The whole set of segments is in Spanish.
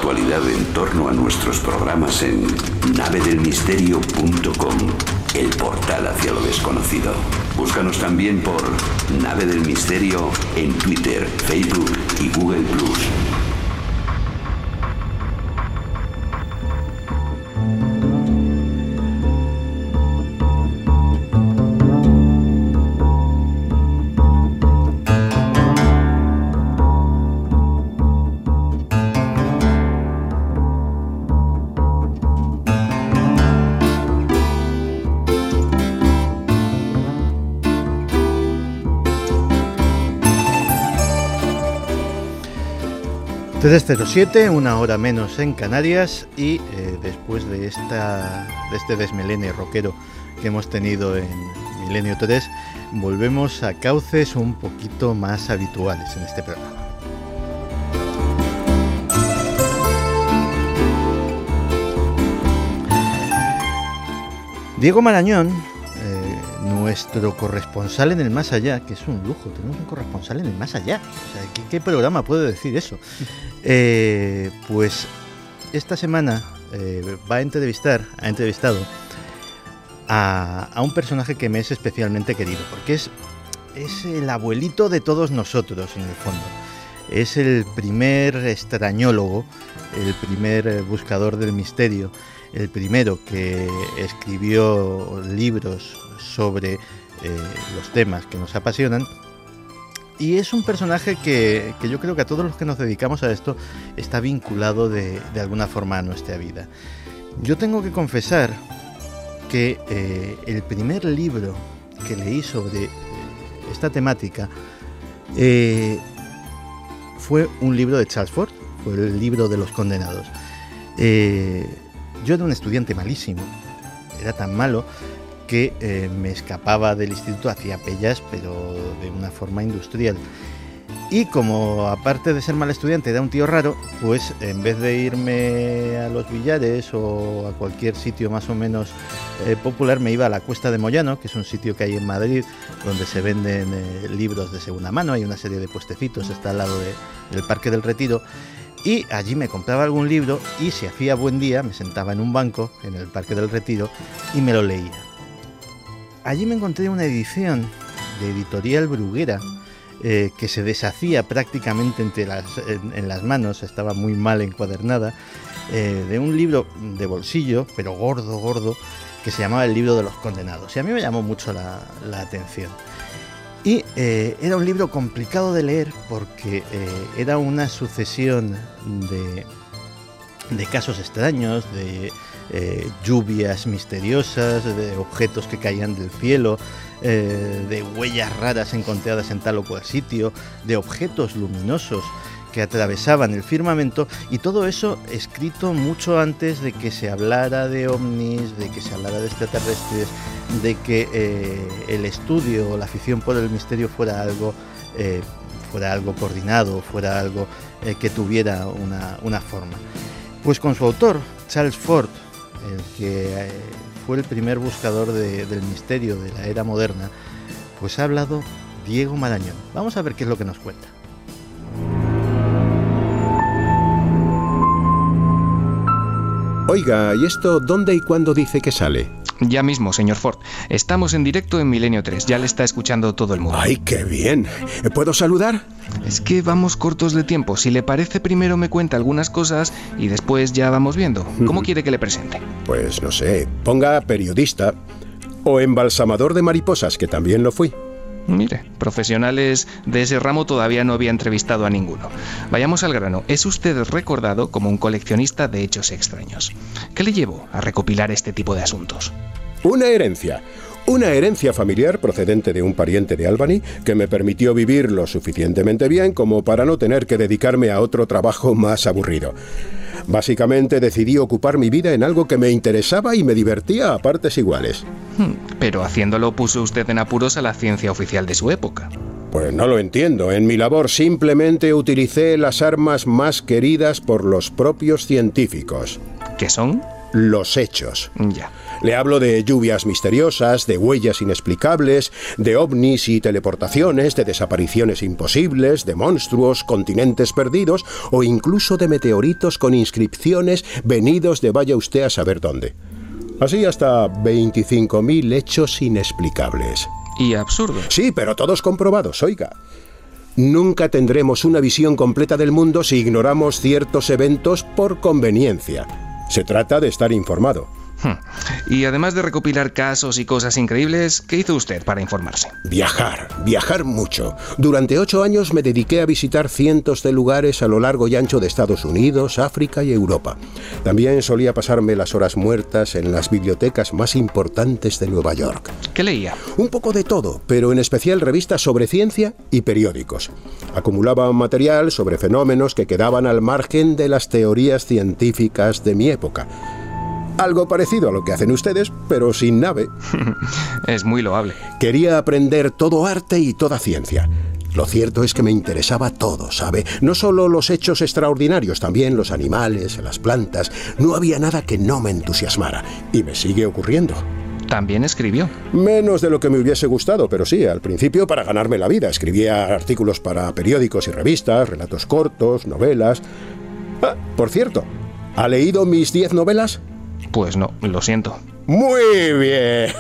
actualidad en torno a nuestros programas en navedelmisterio.com, el portal hacia lo desconocido. Búscanos también por Nave del Misterio en Twitter, Facebook y Google+. ...3:07, una hora menos en Canarias... y después de este desmelene rockero que hemos tenido en Milenio 3... volvemos a cauces un poquito más habituales en este programa. Diego Marañón, nuestro corresponsal en el más allá, que es un lujo, tenemos un corresponsal en el más allá. O sea, ¿qué programa puede decir eso? Pues esta semana ha entrevistado a un personaje que me es especialmente querido, porque es el abuelito de todos nosotros, en el fondo. Es el primer extrañólogo, el primer buscador del misterio, el primero que escribió libros sobre los temas que nos apasionan. Y es un personaje que yo creo que a todos los que nos dedicamos a esto está vinculado de alguna forma a nuestra vida. Yo tengo que confesar que el primer libro que leí sobre esta temática fue un libro de Charles Fort, fue el libro de los condenados. Yo era un estudiante malísimo, era tan malo que me escapaba del instituto, hacía pellas, pero de una forma industrial. Y como aparte de ser mal estudiante era un tío raro, pues en vez de irme a los billares o a cualquier sitio más o menos popular, me iba a la Cuesta de Moyano, que es un sitio que hay en Madrid donde se venden libros de segunda mano. Hay una serie de puestecitos, está al lado del Parque del Retiro, y allí me compraba algún libro y si hacía buen día me sentaba en un banco en el Parque del Retiro y me lo leía. Allí me encontré una edición de Editorial Bruguera que se deshacía prácticamente en las manos, estaba muy mal encuadernada, de un libro de bolsillo, pero gordo, que se llamaba El libro de los condenados. Y a mí me llamó mucho la atención. Y era un libro complicado de leer porque era una sucesión de casos extraños, de lluvias misteriosas, de objetos que caían del cielo, de huellas raras encontradas en tal o cual sitio, de objetos luminosos que atravesaban el firmamento, y todo eso escrito mucho antes de que se hablara de ovnis, de que se hablara de extraterrestres, de que el estudio o la afición por el misterio fuera algo coordinado, fuera algo que tuviera una forma. Pues con su autor, Charles Fort, el que fue el primer buscador del misterio de la era moderna, pues ha hablado Diego Marañón. Vamos a ver qué es lo que nos cuenta. Oiga, ¿y esto dónde y cuándo dice que sale? Ya mismo, señor Fort. Estamos en directo en Milenio 3. Ya le está escuchando todo el mundo. ¡Ay, qué bien! ¿Puedo saludar? Es que vamos cortos de tiempo. Si le parece, primero me cuenta algunas cosas y después ya vamos viendo. ¿Cómo quiere que le presente? Pues no sé, ponga periodista o embalsamador de mariposas, que también lo fui. Mire, profesionales de ese ramo todavía no había entrevistado a ninguno. Vayamos al grano. Es usted recordado como un coleccionista de hechos extraños. ¿Qué le llevó a recopilar este tipo de asuntos? Una herencia familiar procedente de un pariente de Albany que me permitió vivir lo suficientemente bien como para no tener que dedicarme a otro trabajo más aburrido. Básicamente decidí ocupar mi vida en algo que me interesaba y me divertía a partes iguales. Pero haciéndolo puso usted en apuros a la ciencia oficial de su época. Pues no lo entiendo. En mi labor simplemente utilicé las armas más queridas por los propios científicos. ¿Qué son? los hechos. Ya. Le hablo de lluvias misteriosas, de huellas inexplicables, de ovnis y teleportaciones, de desapariciones imposibles, de monstruos, continentes perdidos o incluso de meteoritos con inscripciones venidos de vaya usted a saber dónde. Así hasta 25.000 hechos inexplicables. Y absurdos. Sí, pero todos comprobados, oiga. Nunca tendremos una visión completa del mundo si ignoramos ciertos eventos por conveniencia. Se trata de estar informado. Y además de recopilar casos y cosas increíbles, ¿qué hizo usted para informarse? Viajar mucho. Durante 8 años me dediqué a visitar cientos de lugares a lo largo y ancho de Estados Unidos, África y Europa. También solía pasarme las horas muertas en las bibliotecas más importantes de Nueva York. ¿Qué leía? Un poco de todo, pero en especial revistas sobre ciencia y periódicos. Acumulaba material sobre fenómenos que quedaban al margen de las teorías científicas de mi época. Algo parecido a lo que hacen ustedes, pero sin nave. Es muy loable. Quería aprender todo arte y toda ciencia. Lo cierto es que me interesaba todo, ¿sabe? No solo los hechos extraordinarios, también los animales, las plantas. No había nada que no me entusiasmara. Y me sigue ocurriendo. También escribió. Menos de lo que me hubiese gustado, pero sí, al principio para ganarme la vida. Escribía artículos para periódicos y revistas, relatos cortos, novelas. Ah, por cierto, ¿ha leído mis 10 novelas? Pues no, lo siento. ¡Muy bien!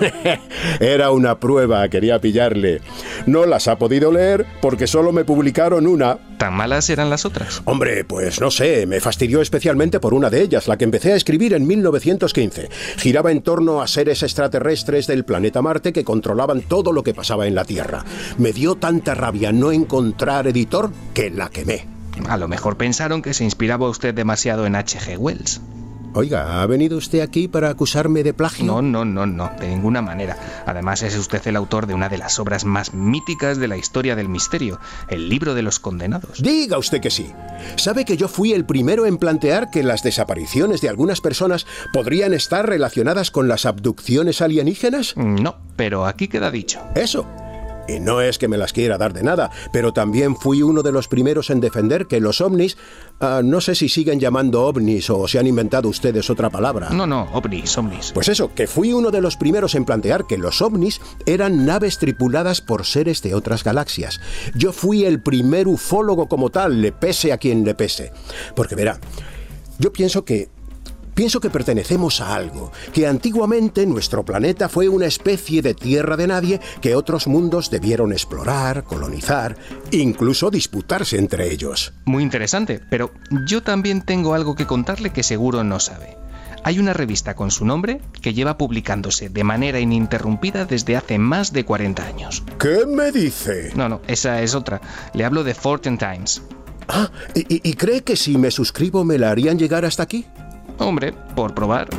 Era una prueba, quería pillarle. No las ha podido leer porque solo me publicaron una. ¿Tan malas eran las otras? Hombre, pues no sé, me fastidió especialmente por una de ellas, la que empecé a escribir en 1915. Giraba en torno a seres extraterrestres del planeta Marte que controlaban todo lo que pasaba en la Tierra. Me dio tanta rabia no encontrar editor que la quemé. A lo mejor pensaron que se inspiraba usted demasiado en H.G. Wells. Oiga, ¿ha venido usted aquí para acusarme de plagio? No, de ninguna manera. Además, es usted el autor de una de las obras más míticas de la historia del misterio, el libro de los condenados. Diga usted que sí. ¿Sabe que yo fui el primero en plantear que las desapariciones de algunas personas podrían estar relacionadas con las abducciones alienígenas? No, pero aquí queda dicho. Eso. Y no es que me las quiera dar de nada, pero también fui uno de los primeros en defender que los ovnis, no sé si siguen llamando ovnis o se han inventado ustedes otra palabra. No, ovnis. Pues eso, que fui uno de los primeros en plantear que los ovnis eran naves tripuladas por seres de otras galaxias. Yo fui el primer ufólogo como tal, le pese a quien le pese. Porque verá, yo pienso que pertenecemos a algo, que antiguamente nuestro planeta fue una especie de tierra de nadie que otros mundos debieron explorar, colonizar, incluso disputarse entre ellos. Muy interesante, pero yo también tengo algo que contarle que seguro no sabe. Hay una revista con su nombre que lleva publicándose de manera ininterrumpida desde hace más de 40 años. ¿Qué me dice? No, esa es otra. Le hablo de Fortean Times. Ah, ¿y cree que si me suscribo me la harían llegar hasta aquí? Hombre, por probar.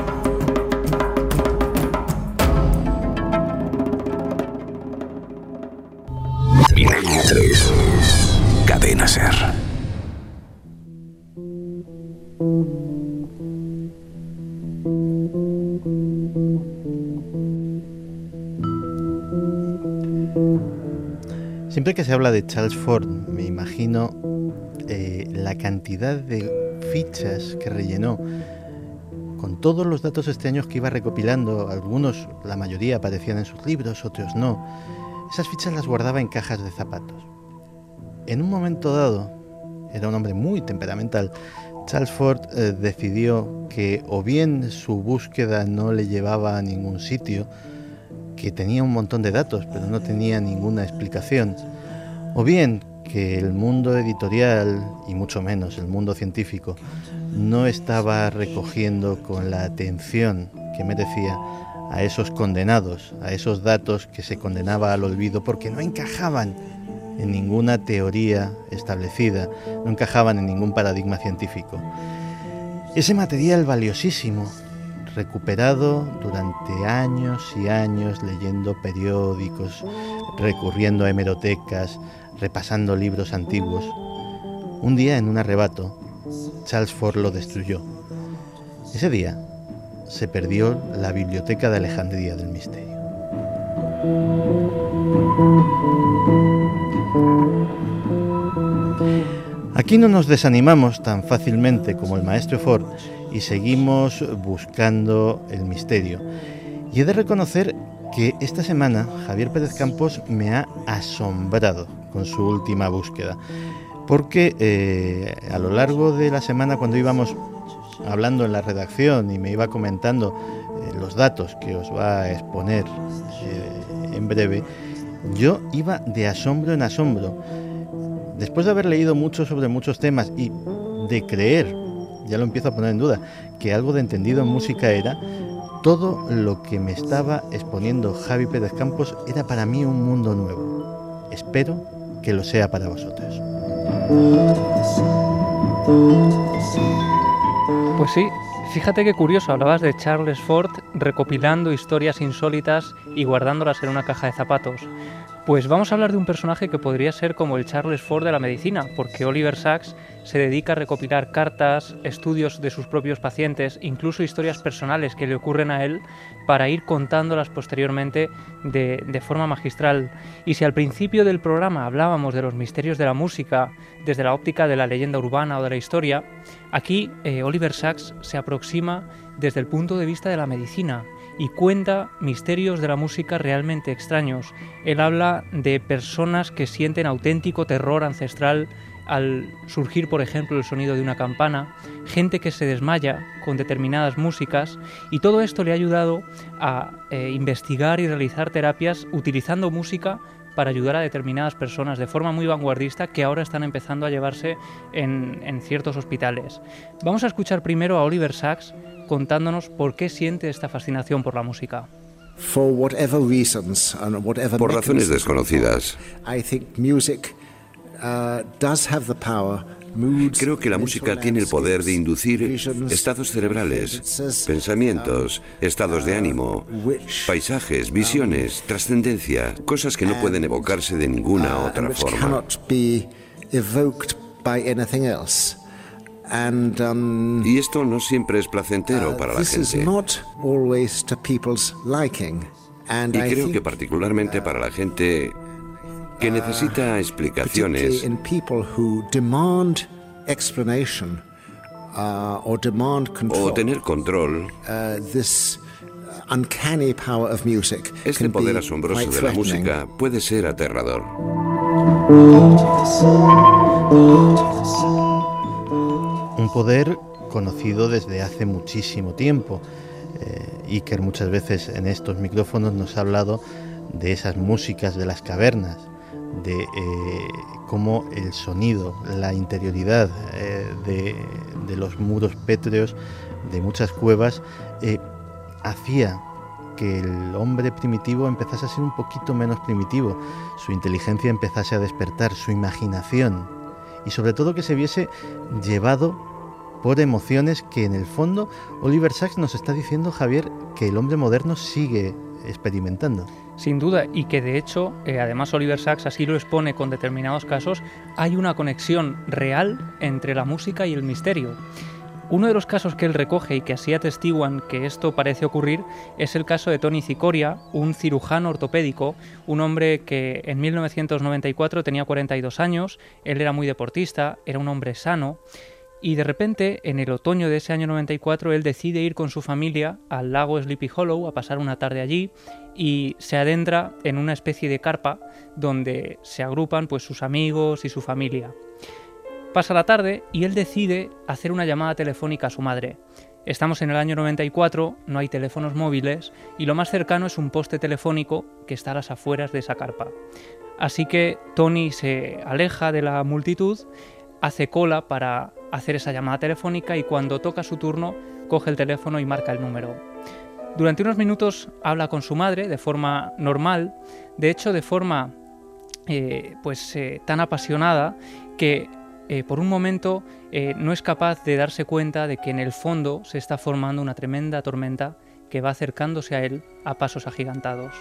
Milenio 3. Cadena Ser. Siempre que se habla de Charles Fort, me imagino la cantidad de fichas que rellenó con todos los datos extraños que iba recopilando. Algunos, la mayoría, aparecían en sus libros, otros no. Esas fichas las guardaba en cajas de zapatos. En un momento dado, era un hombre muy temperamental, Charles Fort decidió que o bien su búsqueda no le llevaba a ningún sitio, que tenía un montón de datos pero no tenía ninguna explicación, o bien que el mundo editorial, y mucho menos el mundo científico, no estaba recogiendo con la atención que merecía a esos condenados, a esos datos que se condenaba al olvido porque no encajaban en ninguna teoría establecida, no encajaban en ningún paradigma científico. Ese material valiosísimo, recuperado durante años y años leyendo periódicos, recurriendo a hemerotecas, repasando libros antiguos, un día en un arrebato, Charles Fort lo destruyó. Ese día se perdió la Biblioteca de Alejandría del Misterio. Aquí Aquí no nos desanimamos tan fácilmente como el maestro Ford y seguimos buscando el misterio. Y he de reconocer que esta semana Javier Pérez Campos me ha asombrado con su última búsqueda, porque a lo largo de la semana, cuando íbamos hablando en la redacción y me iba comentando los datos que os va a exponer en breve, yo iba de asombro en asombro. Después de haber leído mucho sobre muchos temas y de creer, ya lo empiezo a poner en duda, que algo de entendido en música era, todo lo que me estaba exponiendo Javi Pérez Campos era para mí un mundo nuevo. Espero que lo sea para vosotros. Pues sí, fíjate qué curioso, hablabas de Charles Ford recopilando historias insólitas y guardándolas en una caja de zapatos. Pues vamos a hablar de un personaje que podría ser como el Charles Ford de la medicina, porque Oliver Sacks se dedica a recopilar cartas, estudios de sus propios pacientes, incluso historias personales que le ocurren a él, para ir contándolas posteriormente de forma magistral. Y si al principio del programa hablábamos de los misterios de la música, desde la óptica de la leyenda urbana o de la historia, aquí Oliver Sacks se aproxima desde el punto de vista de la medicina y cuenta misterios de la música realmente extraños. Él habla de personas que sienten auténtico terror ancestral al surgir, por ejemplo, el sonido de una campana, gente que se desmaya con determinadas músicas, y todo esto le ha ayudado a investigar y realizar terapias utilizando música para ayudar a determinadas personas de forma muy vanguardista que ahora están empezando a llevarse en ciertos hospitales. Vamos a escuchar primero a Oliver Sacks contándonos por qué siente esta fascinación por la música. Por razones desconocidas, creo que la música tiene el poder de inducir estados cerebrales, pensamientos, estados de ánimo, paisajes, visiones, trascendencia, cosas que no pueden evocarse de ninguna otra forma. Y esto no siempre es placentero para la gente. Y creo que particularmente para la gente que necesita explicaciones o tener control, este poder asombroso de la música puede ser aterrador. Un poder conocido desde hace muchísimo tiempo. Iker muchas veces en estos micrófonos nos ha hablado de esas músicas de las cavernas, de cómo el sonido, la interioridad de los muros pétreos de muchas cuevas hacía que el hombre primitivo empezase a ser un poquito menos primitivo, su inteligencia empezase a despertar, su imaginación, y sobre todo que se viese llevado por emociones que en el fondo Oliver Sacks nos está diciendo, Javier, que el hombre moderno sigue experimentando. Sin duda, y que de hecho, además Oliver Sacks así lo expone con determinados casos, hay una conexión real entre la música y el misterio. Uno de los casos que él recoge y que así atestiguan que esto parece ocurrir es el caso de Tony Cicoria, un cirujano ortopédico, un hombre que en 1994 tenía 42 años, él era muy deportista, era un hombre sano, y de repente, en el otoño de ese año 94, él decide ir con su familia al lago Sleepy Hollow a pasar una tarde allí y se adentra en una especie de carpa donde se agrupan pues sus amigos y su familia. Pasa la tarde y él decide hacer una llamada telefónica a su madre. Estamos en el año 94, no hay teléfonos móviles y lo más cercano es un poste telefónico que está a las afueras de esa carpa. Así que Tony se aleja de la multitud, hace cola para hacer esa llamada telefónica y cuando toca su turno coge el teléfono y marca el número. Durante unos minutos habla con su madre de forma normal, de hecho de forma tan apasionada que por un momento no es capaz de darse cuenta de que en el fondo se está formando una tremenda tormenta que va acercándose a él a pasos agigantados.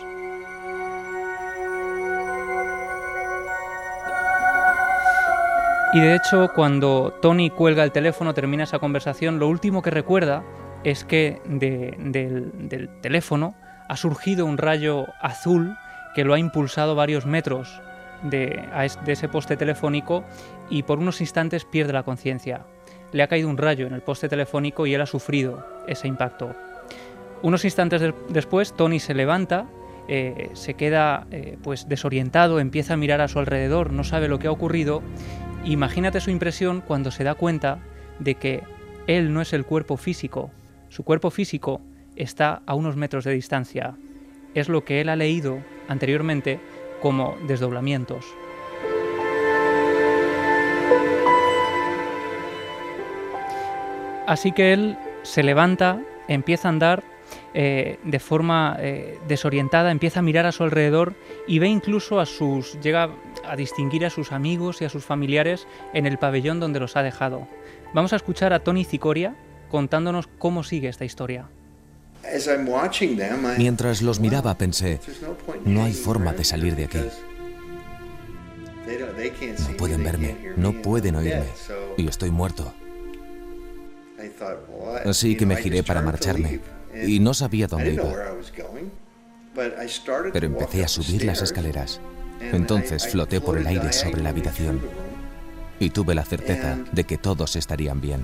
Y de hecho, cuando Tony cuelga el teléfono, termina esa conversación, lo último que recuerda es que del teléfono ha surgido un rayo azul que lo ha impulsado varios metros de ese poste telefónico y por unos instantes pierde la conciencia. Le ha caído un rayo en el poste telefónico y él ha sufrido ese impacto. Unos instantes después, Tony se levanta, se queda pues desorientado, empieza a mirar a su alrededor, no sabe lo que ha ocurrido. Imagínate su impresión cuando se da cuenta de que él no es el cuerpo físico. Su cuerpo físico está a unos metros de distancia. Es lo que él ha leído anteriormente como desdoblamientos. Así que él se levanta, empieza a andar de forma desorientada, empieza a mirar a su alrededor y ve incluso llega a distinguir a sus amigos y a sus familiares en el pabellón donde los ha dejado. Vamos a escuchar a Tony Cicoria contándonos cómo sigue esta historia. Mientras los miraba pensé, no hay forma de salir de aquí. No pueden verme, no pueden oírme, y estoy muerto. Así que me giré para marcharme, y no sabía dónde iba. Pero empecé a subir las escaleras. Entonces floté por el aire sobre la habitación, y tuve la certeza de que todos estarían bien.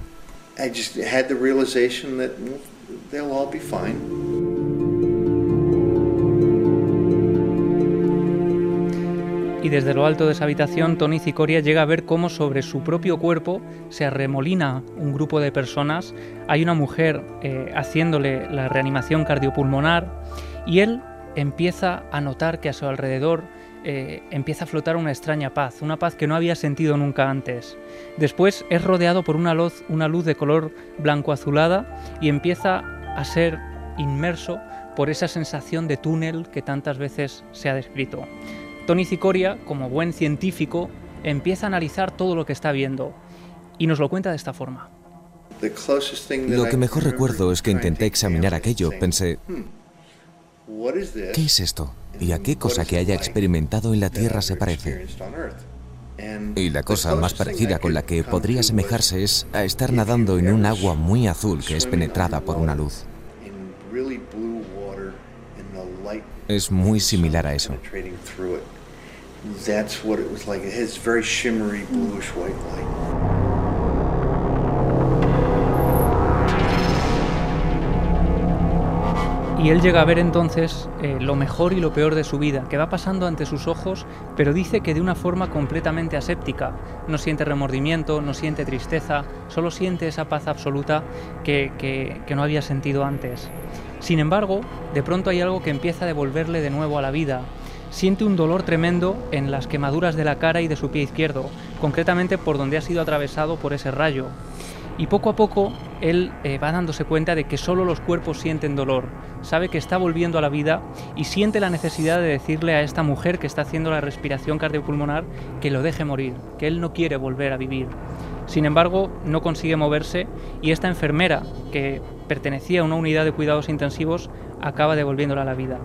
Y desde lo alto de esa habitación, Tony Cicoria llega a ver cómo sobre su propio cuerpo se arremolina un grupo de personas. Hay una mujer haciéndole la reanimación cardiopulmonar y él empieza a notar que a su alrededor empieza a flotar una extraña paz, una paz que no había sentido nunca antes. Después es rodeado por una luz de color blanco-azulada y empieza a ser inmerso por esa sensación de túnel que tantas veces se ha descrito. Tony Cicoria, como buen científico, empieza a analizar todo lo que está viendo y nos lo cuenta de esta forma. Lo que mejor recuerdo es que intenté examinar aquello. Pensé, ¿qué es esto? ¿Y a qué cosa que haya experimentado en la Tierra se parece? Y la cosa más parecida con la que podría asemejarse es a estar nadando en un agua muy azul que es penetrada por una luz. Es muy similar a eso. Y él llega a ver entonces lo mejor y lo peor de su vida, que va pasando ante sus ojos, pero dice que de una forma completamente aséptica. No siente remordimiento, no siente tristeza, solo siente esa paz absoluta que no había sentido antes. Sin embargo, de pronto hay algo que empieza a devolverle de nuevo a la vida. Siente un dolor tremendo en las quemaduras de la cara y de su pie izquierdo, concretamente por donde ha sido atravesado por ese rayo. Y poco a poco él va dándose cuenta de que solo los cuerpos sienten dolor. Sabe que está volviendo a la vida y siente la necesidad de decirle a esta mujer que está haciendo la respiración cardiopulmonar que lo deje morir, que él no quiere volver a vivir. Sin embargo, no consigue moverse y esta enfermera, que pertenecía a una unidad de cuidados intensivos, acaba devolviéndola a la vida.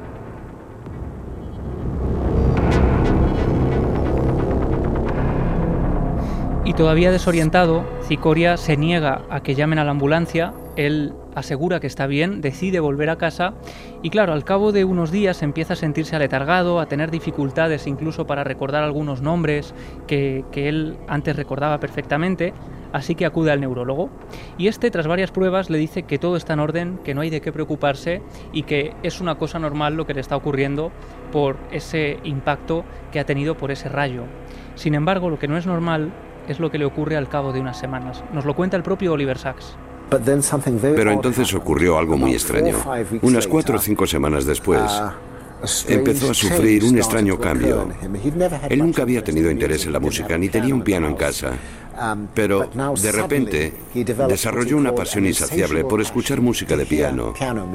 Y todavía desorientado, Cicoria se niega a que llamen a la ambulancia. Él asegura que está bien, decide volver a casa y claro, al cabo de unos días empieza a sentirse aletargado, a tener dificultades incluso para recordar algunos nombres que él antes recordaba perfectamente, así que acude al neurólogo y tras varias pruebas le dice que todo está en orden, que no hay de qué preocuparse y que es una cosa normal lo que le está ocurriendo por ese impacto que ha tenido por ese rayo. Sin embargo, lo que no es normal es lo que le ocurre al cabo de unas semanas. Nos lo cuenta el propio Oliver Sacks. Pero entonces ocurrió algo muy extraño. Unas 4 o 5 semanas después, empezó a sufrir un extraño cambio. Él nunca había tenido interés en la música, ni tenía un piano en casa. Pero, de repente, desarrolló una pasión insaciable por escuchar música de piano.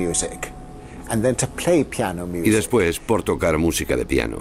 Y después por tocar música de piano.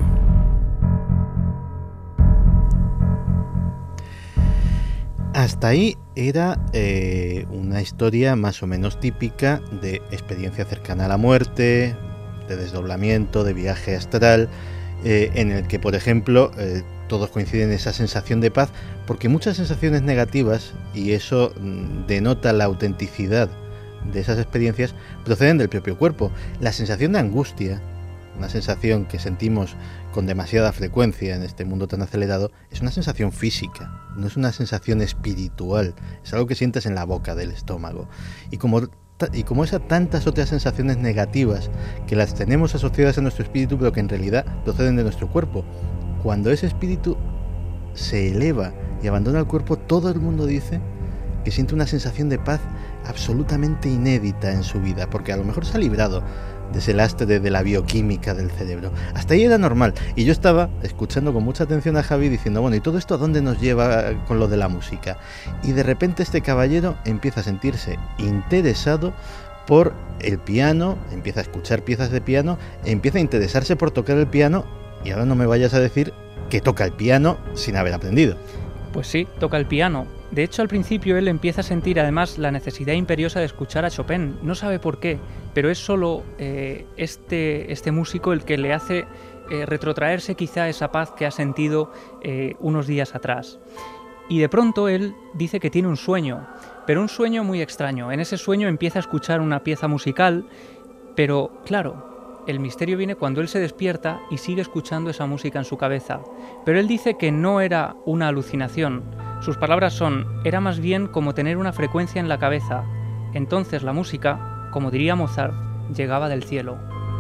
Hasta ahí era una historia más o menos típica de experiencia cercana a la muerte, de desdoblamiento, de viaje astral, en el que, por ejemplo, todos coinciden en esa sensación de paz, porque muchas sensaciones negativas, y eso denota la autenticidad de esas experiencias, proceden del propio cuerpo. La sensación de angustia una sensación que sentimos con demasiada frecuencia en este mundo tan acelerado, es una sensación física, no es una sensación espiritual, es algo que sientes en la boca del estómago. Y como esas tantas otras sensaciones negativas que las tenemos asociadas a nuestro espíritu, pero que en realidad proceden de nuestro cuerpo. Cuando ese espíritu se eleva y abandona el cuerpo, todo el mundo dice que siente una sensación de paz absolutamente inédita en su vida, porque a lo mejor se ha librado de ese lastre de la bioquímica del cerebro. Hasta ahí era normal, y yo estaba escuchando con mucha atención a Javi diciendo, bueno, ¿y todo esto a dónde nos lleva con lo de la música? Y de repente este caballero empieza a sentirse interesado por el piano, empieza a escuchar piezas de piano, empieza a interesarse por tocar el piano, y ahora no me vayas a decir que toca el piano sin haber aprendido. Pues sí, toca el piano. De hecho, al principio él empieza a sentir además la necesidad imperiosa de escuchar a Chopin. No sabe por qué, pero es solo este músico el que le hace retrotraerse quizá esa paz que ha sentido unos días atrás. Y de pronto él dice que tiene un sueño, pero un sueño muy extraño. En ese sueño empieza a escuchar una pieza musical, pero claro, el misterio viene cuando él se despierta y sigue escuchando esa música en su cabeza. Pero él dice que no era una alucinación. Sus palabras son, era más bien como tener una frecuencia en la cabeza. Entonces la música, como diría Mozart, llegaba del cielo.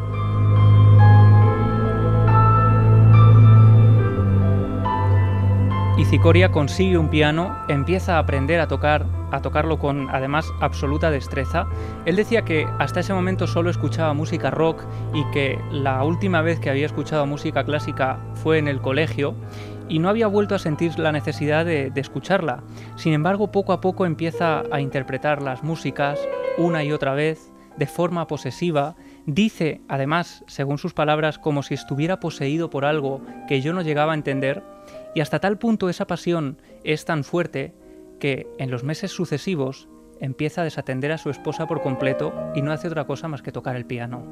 Y Cicoria consigue un piano, empieza a aprender a tocarlo con, además, absoluta destreza. Él decía que hasta ese momento solo escuchaba música rock y que la última vez que había escuchado música clásica fue en el colegio y no había vuelto a sentir la necesidad de escucharla. Sin embargo, poco a poco empieza a interpretar las músicas una y otra vez, de forma posesiva. Dice, además, según sus palabras, como si estuviera poseído por algo que yo no llegaba a entender. Y hasta tal punto esa pasión es tan fuerte que en los meses sucesivos empieza a desatender a su esposa por completo y no hace otra cosa más que tocar el piano.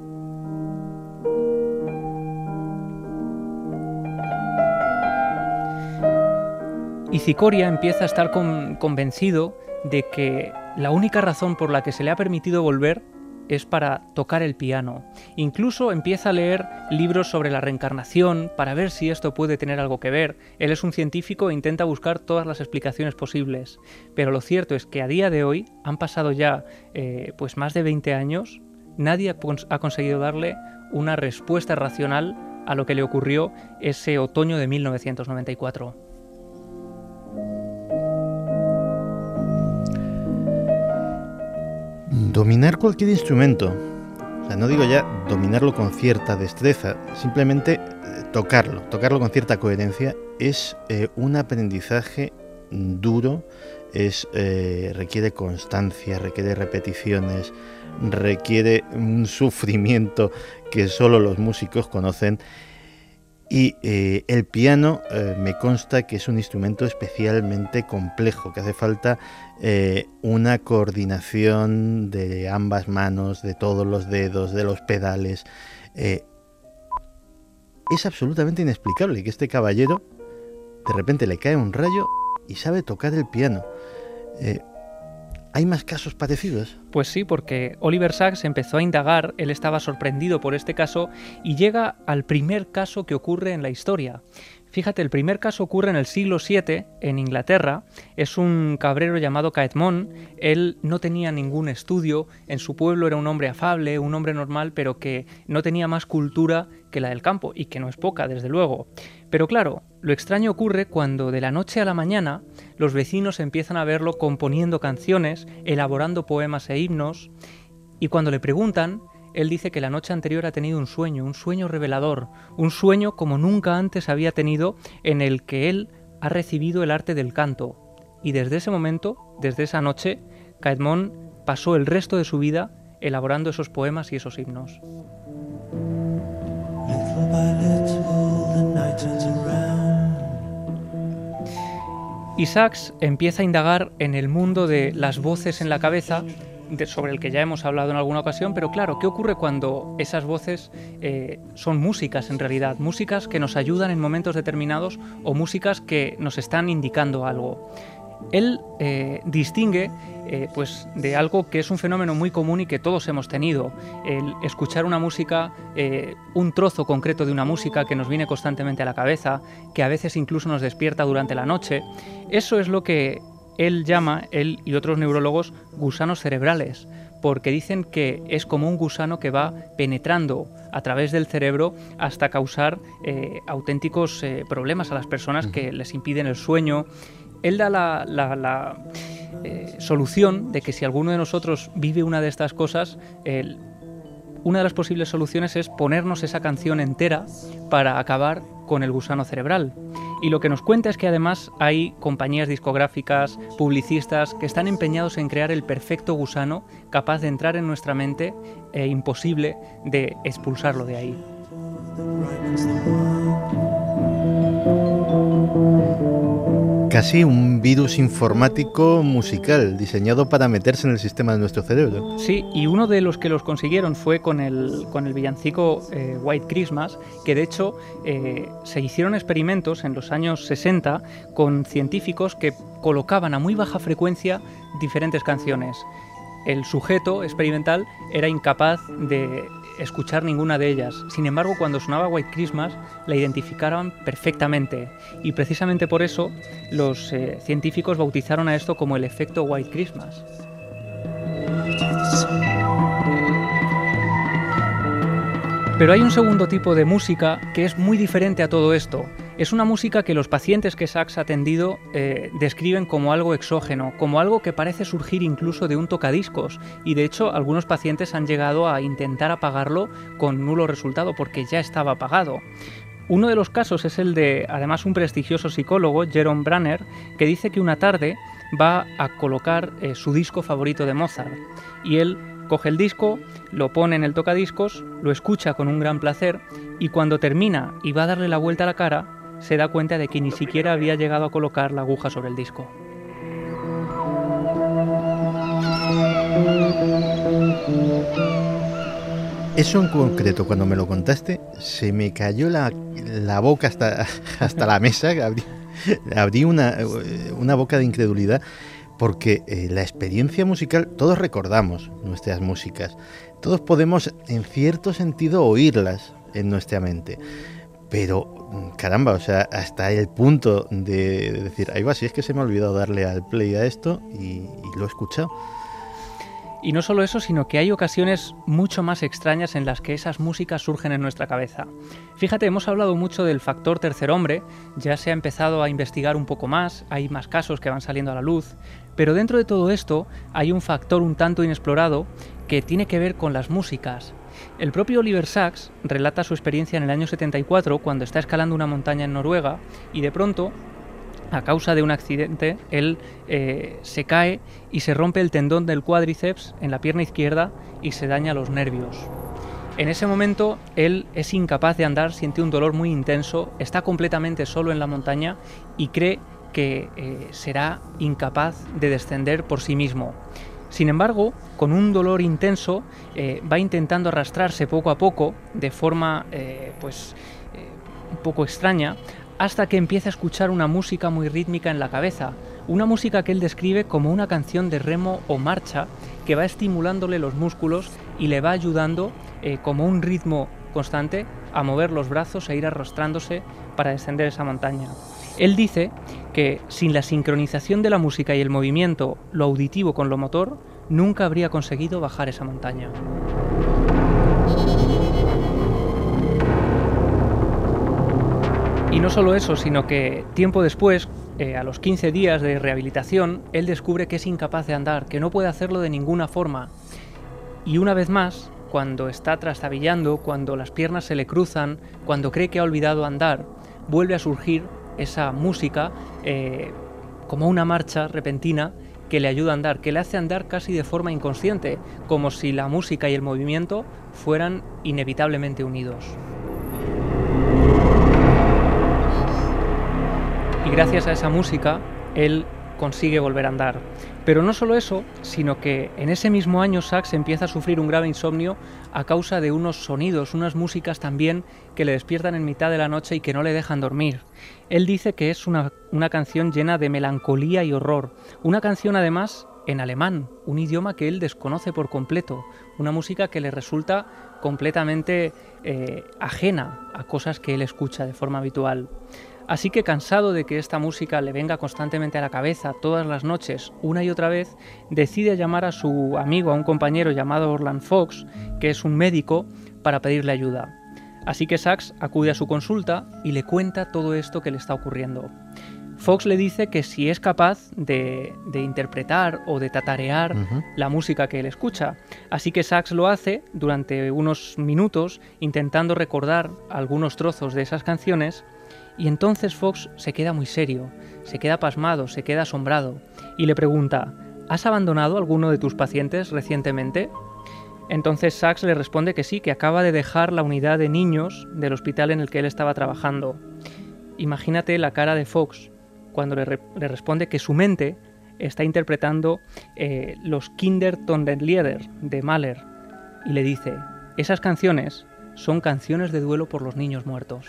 Y Cicoria empieza a estar convencido de que la única razón por la que se le ha permitido volver es para tocar el piano. Incluso empieza a leer libros sobre la reencarnación para ver si esto puede tener algo que ver. Él es un científico e intenta buscar todas las explicaciones posibles. Pero lo cierto es que a día de hoy, han pasado ya pues más de 20 años, nadie ha conseguido darle una respuesta racional a lo que le ocurrió ese otoño de 1994. Dominar cualquier instrumento, o sea, no digo ya dominarlo con cierta destreza, simplemente tocarlo con cierta coherencia, es un aprendizaje duro, requiere constancia, requiere repeticiones, requiere un sufrimiento que solo los músicos conocen. Y el piano me consta que es un instrumento especialmente complejo, que hace falta una coordinación de ambas manos, de todos los dedos, de los pedales. Es absolutamente inexplicable que este caballero de repente le cae un rayo y sabe tocar el piano. ¿Hay más casos parecidos? Pues sí, porque Oliver Sacks empezó a indagar, él estaba sorprendido por este caso y llega al primer caso que ocurre en la historia. Fíjate, el primer caso ocurre en el siglo VII, en Inglaterra. Es un cabrero llamado Caedmon. Él no tenía ningún estudio, en su pueblo era un hombre afable, un hombre normal, pero que no tenía más cultura que la del campo, y que no es poca, desde luego. Pero claro, lo extraño ocurre cuando de la noche a la mañana los vecinos empiezan a verlo componiendo canciones, elaborando poemas e himnos, y cuando le preguntan, él dice que la noche anterior ha tenido un sueño revelador, un sueño como nunca antes había tenido, en el que él ha recibido el arte del canto. Y desde ese momento, desde esa noche, Caedmon pasó el resto de su vida elaborando esos poemas y esos himnos. Y Sacks empieza a indagar en el mundo de las voces en la cabeza, sobre el que ya hemos hablado en alguna ocasión, pero claro, ¿qué ocurre cuando esas voces son músicas en realidad? Músicas que nos ayudan en momentos determinados o músicas que nos están indicando algo. Él distingue pues de algo que es un fenómeno muy común y que todos hemos tenido, el escuchar una música, un trozo concreto de una música que nos viene constantemente a la cabeza, que a veces incluso nos despierta durante la noche. Eso es lo que él llama, él y otros neurólogos, gusanos cerebrales, porque dicen que es como un gusano que va penetrando a través del cerebro hasta causar auténticos problemas a las personas que les impiden el sueño. Él da la solución de que si alguno de nosotros vive una de estas cosas, una de las posibles soluciones es ponernos esa canción entera para acabar con el gusano cerebral. Y lo que nos cuenta es que además hay compañías discográficas, publicistas, que están empeñados en crear el perfecto gusano capaz de entrar en nuestra mente e imposible de expulsarlo de ahí. Casi un virus informático musical diseñado para meterse en el sistema de nuestro cerebro. Sí, y uno de los que los consiguieron fue con el villancico White Christmas, que de hecho se hicieron experimentos en los años 60 con científicos que colocaban a muy baja frecuencia diferentes canciones. El sujeto experimental era incapaz de escuchar ninguna de ellas. Sin embargo, cuando sonaba White Christmas, la identificaron perfectamente. Y precisamente por eso los científicos bautizaron a esto como el efecto White Christmas. Pero hay un segundo tipo de música que es muy diferente a todo esto. Es una música que los pacientes que Sachs ha atendido describen como algo exógeno, como algo que parece surgir incluso de un tocadiscos, y de hecho algunos pacientes han llegado a intentar apagarlo con nulo resultado porque ya estaba apagado. Uno de los casos es el de, además, un prestigioso psicólogo, Jerome Branner, que dice que una tarde va a colocar su disco favorito de Mozart, y él coge el disco, lo pone en el tocadiscos, lo escucha con un gran placer, y cuando termina y va a darle la vuelta a la cara, se da cuenta de que ni siquiera había llegado a colocar la aguja sobre el disco. Eso en concreto, cuando me lo contaste, se me cayó la boca hasta la mesa, abrí una boca de incredulidad, porque la experiencia musical, todos recordamos nuestras músicas, todos podemos en cierto sentido oírlas en nuestra mente, pero caramba, o sea, hasta el punto de decir, ahí va, si es que se me ha olvidado darle al play a esto y lo he escuchado. Y no solo eso, sino que hay ocasiones mucho más extrañas en las que esas músicas surgen en nuestra cabeza. Fíjate, hemos hablado mucho del factor tercer hombre, ya se ha empezado a investigar un poco más, hay más casos que van saliendo a la luz, pero dentro de todo esto hay un factor un tanto inexplorado que tiene que ver con las músicas. El propio Oliver Sacks relata su experiencia en el año 74 cuando está escalando una montaña en Noruega y de pronto, a causa de un accidente, él se cae y se rompe el tendón del cuádriceps en la pierna izquierda y se daña los nervios. En ese momento él es incapaz de andar, siente un dolor muy intenso, está completamente solo en la montaña y cree que será incapaz de descender por sí mismo. Sin embargo, con un dolor intenso, va intentando arrastrarse poco a poco, de forma un poco extraña, hasta que empieza a escuchar una música muy rítmica en la cabeza, una música que él describe como una canción de remo o marcha que va estimulándole los músculos y le va ayudando como un ritmo constante a mover los brazos e ir arrastrándose para descender esa montaña. Él dice que sin la sincronización de la música y el movimiento, lo auditivo con lo motor, nunca habría conseguido bajar esa montaña. Y no solo eso, sino que tiempo después, a los 15 días de rehabilitación, él descubre que es incapaz de andar, que no puede hacerlo de ninguna forma. Y una vez más, cuando está trastabillando, cuando las piernas se le cruzan, cuando cree que ha olvidado andar, vuelve a surgir esa música como una marcha repentina que le ayuda a andar, que le hace andar casi de forma inconsciente, como si la música y el movimiento fueran inevitablemente unidos. Y gracias a esa música, él consigue volver a andar. Pero no solo eso, sino que en ese mismo año Sachs empieza a sufrir un grave insomnio a causa de unos sonidos, unas músicas también que le despiertan en mitad de la noche y que no le dejan dormir. Él dice que es una canción llena de melancolía y horror, una canción además en alemán, un idioma que él desconoce por completo, una música que le resulta completamente ajena a cosas que él escucha de forma habitual. Así que, cansado de que esta música le venga constantemente a la cabeza todas las noches, una y otra vez, decide llamar a su amigo, a un compañero llamado Orland Fox, que es un médico, para pedirle ayuda. Así que Sachs acude a su consulta y le cuenta todo esto que le está ocurriendo. Fox le dice que si es capaz de interpretar o de tatarear la música que él escucha. Así que Sachs lo hace durante unos minutos, intentando recordar algunos trozos de esas canciones. Y entonces Fox se queda muy serio, se queda pasmado, se queda asombrado y le pregunta: ¿has abandonado a alguno de tus pacientes recientemente? Entonces Sachs le responde que sí, que acaba de dejar la unidad de niños del hospital en el que él estaba trabajando. Imagínate la cara de Fox cuando le responde que su mente está interpretando los Kindertotenlieder de Mahler y le dice: esas canciones son canciones de duelo por los niños muertos.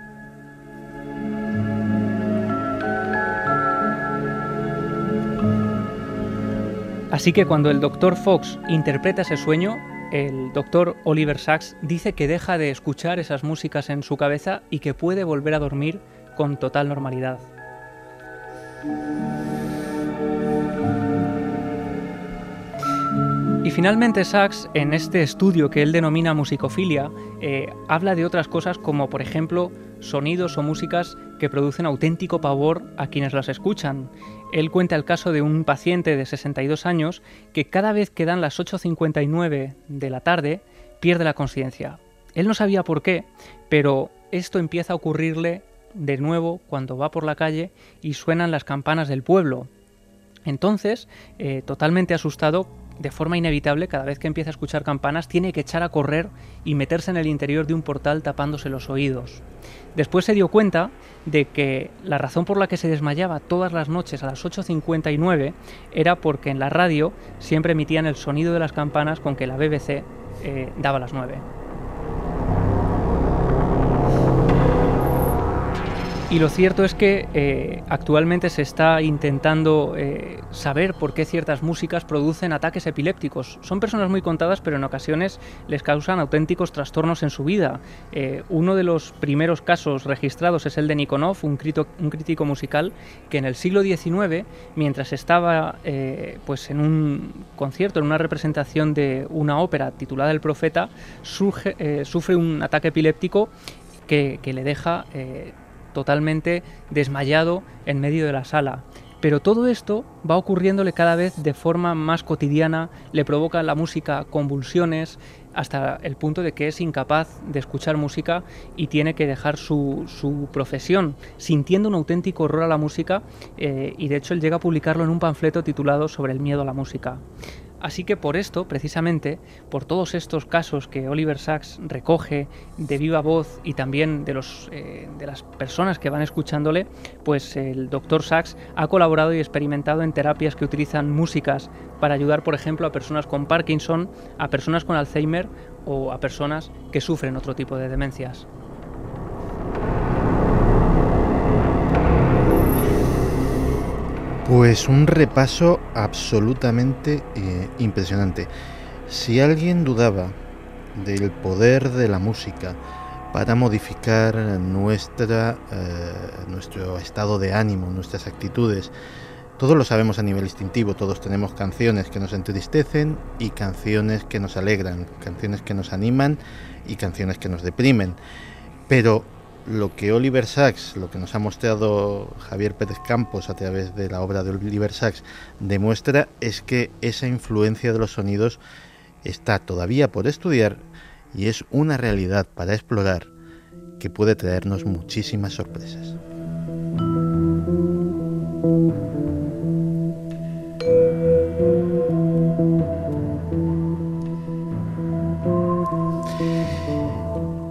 Así que cuando el Dr. Fox interpreta ese sueño, el Dr. Oliver Sacks dice que deja de escuchar esas músicas en su cabeza y que puede volver a dormir con total normalidad. Y finalmente Sacks, en este estudio que él denomina musicofilia, habla de otras cosas como, por ejemplo, sonidos o músicas que producen auténtico pavor a quienes las escuchan. Él cuenta el caso de un paciente de 62 años que cada vez que dan las 8:59 de la tarde pierde la conciencia. Él no sabía por qué, pero esto empieza a ocurrirle de nuevo cuando va por la calle y suenan las campanas del pueblo. Entonces, totalmente asustado, de forma inevitable, cada vez que empieza a escuchar campanas, tiene que echar a correr y meterse en el interior de un portal tapándose los oídos. Después se dio cuenta de que la razón por la que se desmayaba todas las noches a las 8:59 era porque en la radio siempre emitían el sonido de las campanas con que la BBC daba las 9. Y lo cierto es que actualmente se está intentando saber por qué ciertas músicas producen ataques epilépticos. Son personas muy contadas, pero en ocasiones les causan auténticos trastornos en su vida. Uno de los primeros casos registrados es el de Nikonov, un crítico musical que en el siglo XIX, mientras estaba pues en un concierto, en una representación de una ópera titulada El Profeta, sufre un ataque epiléptico que le deja totalmente desmayado en medio de la sala. Pero todo esto va ocurriéndole cada vez de forma más cotidiana, le provoca la música convulsiones, hasta el punto de que es incapaz de escuchar música y tiene que dejar su profesión, sintiendo un auténtico horror a la música, y de hecho él llega a publicarlo en un panfleto titulado Sobre el miedo a la música. Así que por esto, precisamente, por todos estos casos que Oliver Sacks recoge de viva voz y también de las personas que van escuchándole, pues el Dr. Sacks ha colaborado y experimentado en terapias que utilizan músicas para ayudar, por ejemplo, a personas con Parkinson, a personas con Alzheimer o a personas que sufren otro tipo de demencias. Pues un repaso absolutamente impresionante. Si alguien dudaba del poder de la música para modificar nuestro estado de ánimo, nuestras actitudes, todos lo sabemos a nivel instintivo, todos tenemos canciones que nos entristecen y canciones que nos alegran, canciones que nos animan y canciones que nos deprimen. Pero lo que Oliver Sacks, lo que nos ha mostrado Javier Pérez Campos a través de la obra de Oliver Sacks, demuestra es que esa influencia de los sonidos está todavía por estudiar y es una realidad para explorar que puede traernos muchísimas sorpresas.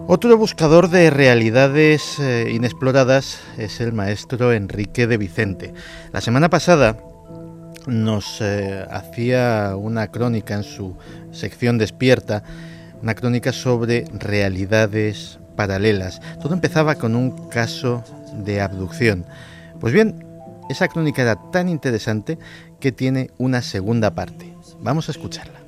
Otro buscador de realidades inexploradas es el maestro Enrique de Vicente. La semana pasada nos hacía una crónica en su sección Despierta, una crónica sobre realidades paralelas. Todo empezaba con un caso de abducción. Pues bien, esa crónica era tan interesante que tiene una segunda parte. Vamos a escucharla.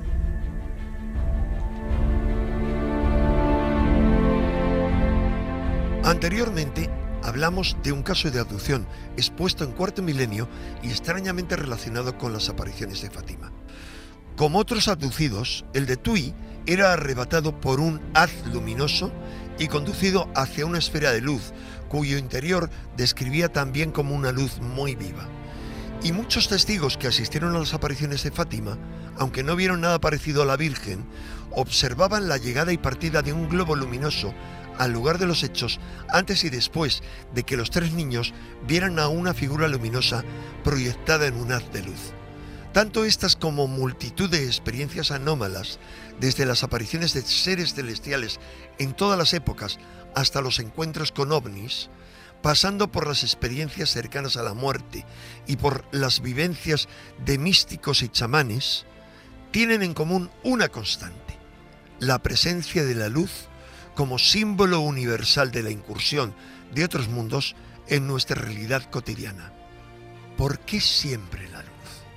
Anteriormente hablamos de un caso de abducción expuesto en Cuarto Milenio y extrañamente relacionado con las apariciones de Fátima. Como otros abducidos, el de Tui era arrebatado por un haz luminoso y conducido hacia una esfera de luz, cuyo interior describía también como una luz muy viva. Y muchos testigos que asistieron a las apariciones de Fátima, aunque no vieron nada parecido a la Virgen, observaban la llegada y partida de un globo luminoso al lugar de los hechos antes y después de que los tres niños vieran a una figura luminosa proyectada en un haz de luz. Tanto estas como multitud de experiencias anómalas, desde las apariciones de seres celestiales en todas las épocas hasta los encuentros con ovnis, pasando por las experiencias cercanas a la muerte y por las vivencias de místicos y chamanes, tienen en común una constante: la presencia de la luz como símbolo universal de la incursión de otros mundos en nuestra realidad cotidiana. ¿Por qué siempre la luz?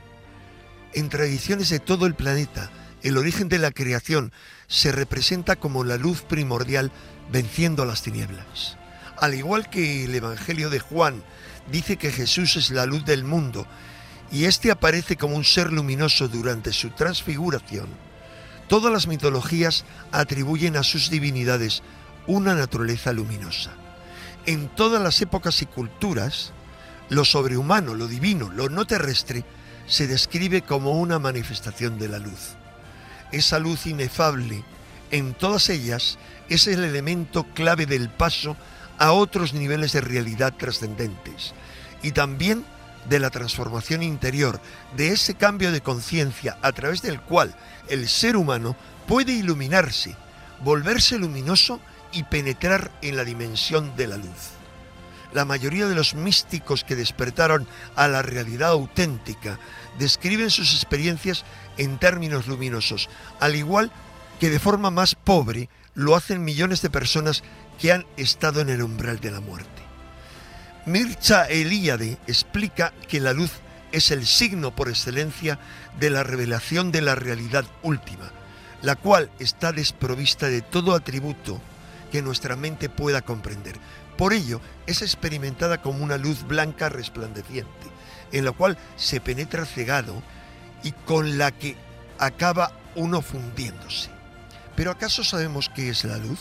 En tradiciones de todo el planeta, el origen de la creación se representa como la luz primordial venciendo las tinieblas. Al igual que el Evangelio de Juan dice que Jesús es la luz del mundo y este aparece como un ser luminoso durante su transfiguración, todas las mitologías atribuyen a sus divinidades una naturaleza luminosa. En todas las épocas y culturas, lo sobrehumano, lo divino, lo no terrestre, se describe como una manifestación de la luz. Esa luz inefable, en todas ellas, es el elemento clave del paso a otros niveles de realidad trascendentes y también de la transformación interior, de ese cambio de conciencia a través del cual el ser humano puede iluminarse, volverse luminoso y penetrar en la dimensión de la luz. La mayoría de los místicos que despertaron a la realidad auténtica describen sus experiencias en términos luminosos, al igual que de forma más pobre lo hacen millones de personas que han estado en el umbral de la muerte. Mircea Eliade explica que la luz es el signo por excelencia de la revelación de la realidad última, la cual está desprovista de todo atributo que nuestra mente pueda comprender. Por ello, es experimentada como una luz blanca resplandeciente, en la cual se penetra cegado y con la que acaba uno fundiéndose. ¿Pero acaso sabemos qué es la luz?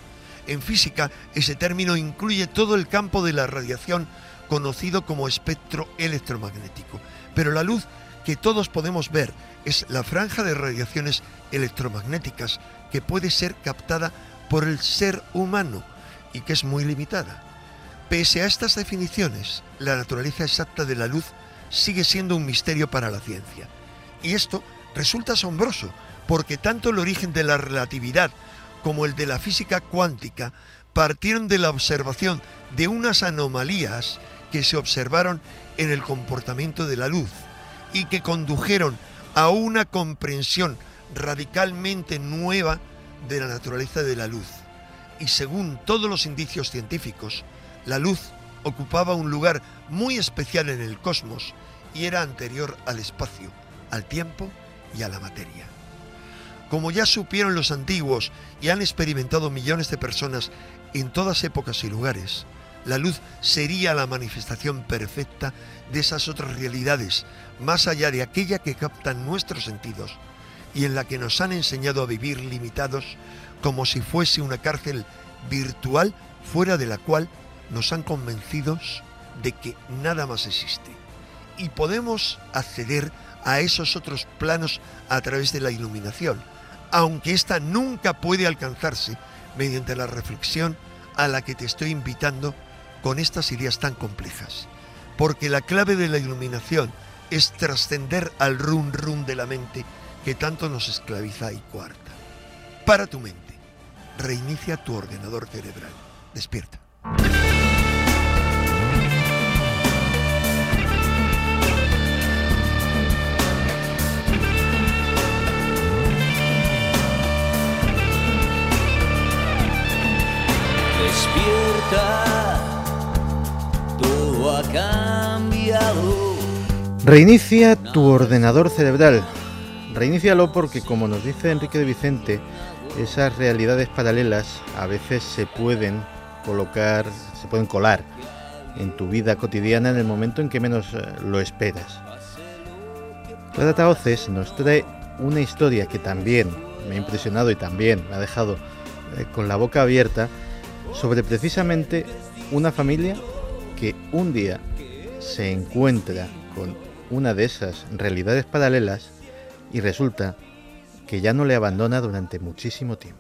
En física, ese término incluye todo el campo de la radiación conocido como espectro electromagnético. Pero la luz que todos podemos ver es la franja de radiaciones electromagnéticas que puede ser captada por el ser humano y que es muy limitada. Pese a estas definiciones, la naturaleza exacta de la luz sigue siendo un misterio para la ciencia. Y esto resulta asombroso, porque tanto el origen de la relatividad como el de la física cuántica partieron de la observación de unas anomalías que se observaron en el comportamiento de la luz y que condujeron a una comprensión radicalmente nueva de la naturaleza de la luz. Y según todos los indicios científicos, la luz ocupaba un lugar muy especial en el cosmos y era anterior al espacio, al tiempo y a la materia. Como ya supieron los antiguos y han experimentado millones de personas en todas épocas y lugares, la luz sería la manifestación perfecta de esas otras realidades, más allá de aquella que captan nuestros sentidos y en la que nos han enseñado a vivir limitados como si fuese una cárcel virtual fuera de la cual nos han convencido de que nada más existe. Y podemos acceder a esos otros planos a través de la iluminación, aunque ésta nunca puede alcanzarse mediante la reflexión a la que te estoy invitando con estas ideas tan complejas. Porque la clave de la iluminación es trascender al rum rum de la mente que tanto nos esclaviza y coarta. Para tu mente, reinicia tu ordenador cerebral. Despierta. Despierta, todo ha cambiado. Reinicia tu ordenador cerebral. Reinícialo porque, como nos dice Enrique de Vicente, esas realidades paralelas a veces se pueden colar en tu vida cotidiana en el momento en que menos lo esperas. Clara Tahoces nos trae una historia que también me ha impresionado y también me ha dejado con la boca abierta, sobre precisamente una familia que un día se encuentra con una de esas realidades paralelas y resulta que ya no le abandona durante muchísimo tiempo.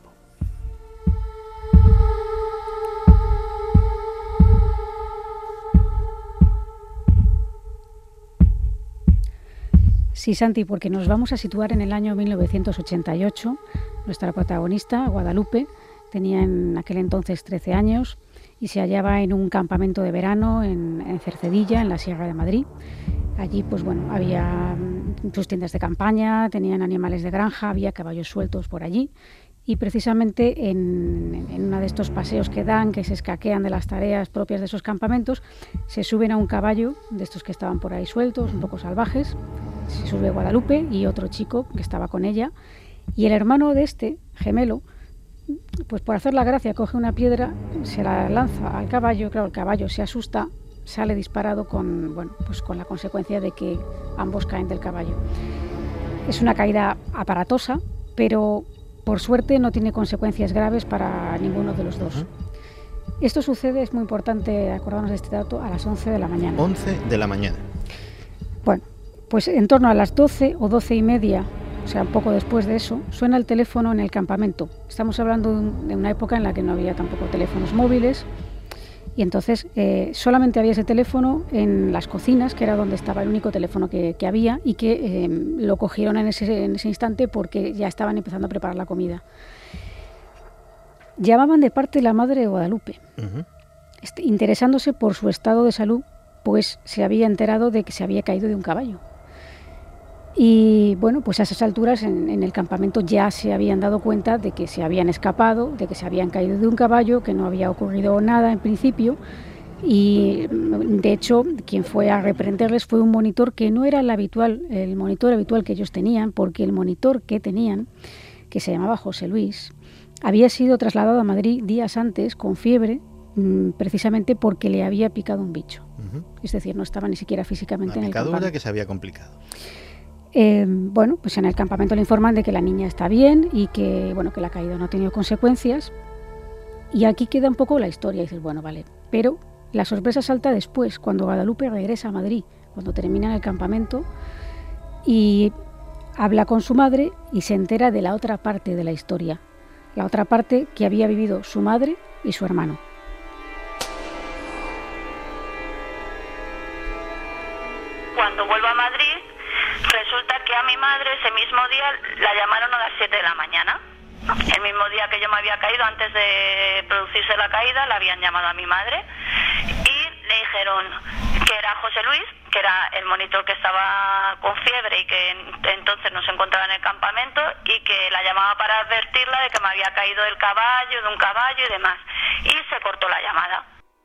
Sí, Santi, porque nos vamos a situar en el año 1988. Nuestra protagonista, Guadalupe, tenía en aquel entonces 13 años y se hallaba en un campamento de verano en Cercedilla, en la Sierra de Madrid. Allí, pues bueno, había sus tiendas de campaña, tenían animales de granja, había caballos sueltos por allí. Y precisamente en uno de estos paseos que dan, que se escaquean de las tareas propias de esos campamentos, se suben a un caballo de estos que estaban por ahí sueltos, un poco salvajes. Se sube Guadalupe y otro chico que estaba con ella. Y el hermano de este, gemelo, pues por hacer la gracia, coge una piedra, se la lanza al caballo. Claro, el caballo se asusta, sale disparado con la consecuencia de que ambos caen del caballo. Es una caída aparatosa, pero por suerte no tiene consecuencias graves para ninguno de los dos. Esto sucede, es muy importante acordarnos de este dato, a las 11 de la mañana. 11 de la mañana. Bueno, pues en torno a las 12 o 12 y media, o sea, un poco después de eso, suena el teléfono en el campamento. Estamos hablando de una época en la que no había tampoco teléfonos móviles. Y entonces solamente había ese teléfono en las cocinas, que era donde estaba el único teléfono que había, y que lo cogieron en ese instante porque ya estaban empezando a preparar la comida. Llamaban de parte de la madre de Guadalupe, interesándose por su estado de salud, pues se había enterado de que se había caído de un caballo. Y bueno, pues a esas alturas en el campamento ya se habían dado cuenta de que se habían escapado, de que se habían caído de un caballo, que no había ocurrido nada en principio. Y de hecho, quien fue a reprenderles fue un monitor que no era el monitor habitual que ellos tenían, porque el monitor que tenían, que se llamaba José Luis, había sido trasladado a Madrid días antes con fiebre, precisamente porque le había picado un bicho. Es decir, no estaba ni siquiera físicamente en el campamento. Una picadura que se había complicado. Bueno, pues en el campamento le informan de que la niña está bien y que, bueno, que la caída no ha tenido consecuencias. Y aquí queda un poco la historia. Y dices, bueno, vale. Pero la sorpresa salta después, cuando Guadalupe regresa a Madrid, cuando termina en el campamento, y habla con su madre y se entera de la otra parte de la historia. La otra parte que había vivido su madre y su hermano. Cuando vuelvo a Madrid, resulta que a mi madre ese mismo día la llamaron a las 7 de la mañana. El mismo día que yo me había caído, antes de producirse la caída, la habían llamado a mi madre y le dijeron que era José Luis, que era el monitor que estaba con fiebre y que entonces no se encontraba en el campamento, y que la llamaba para advertirla de que me había caído del caballo, de un caballo y demás. Y se cortó la llamada.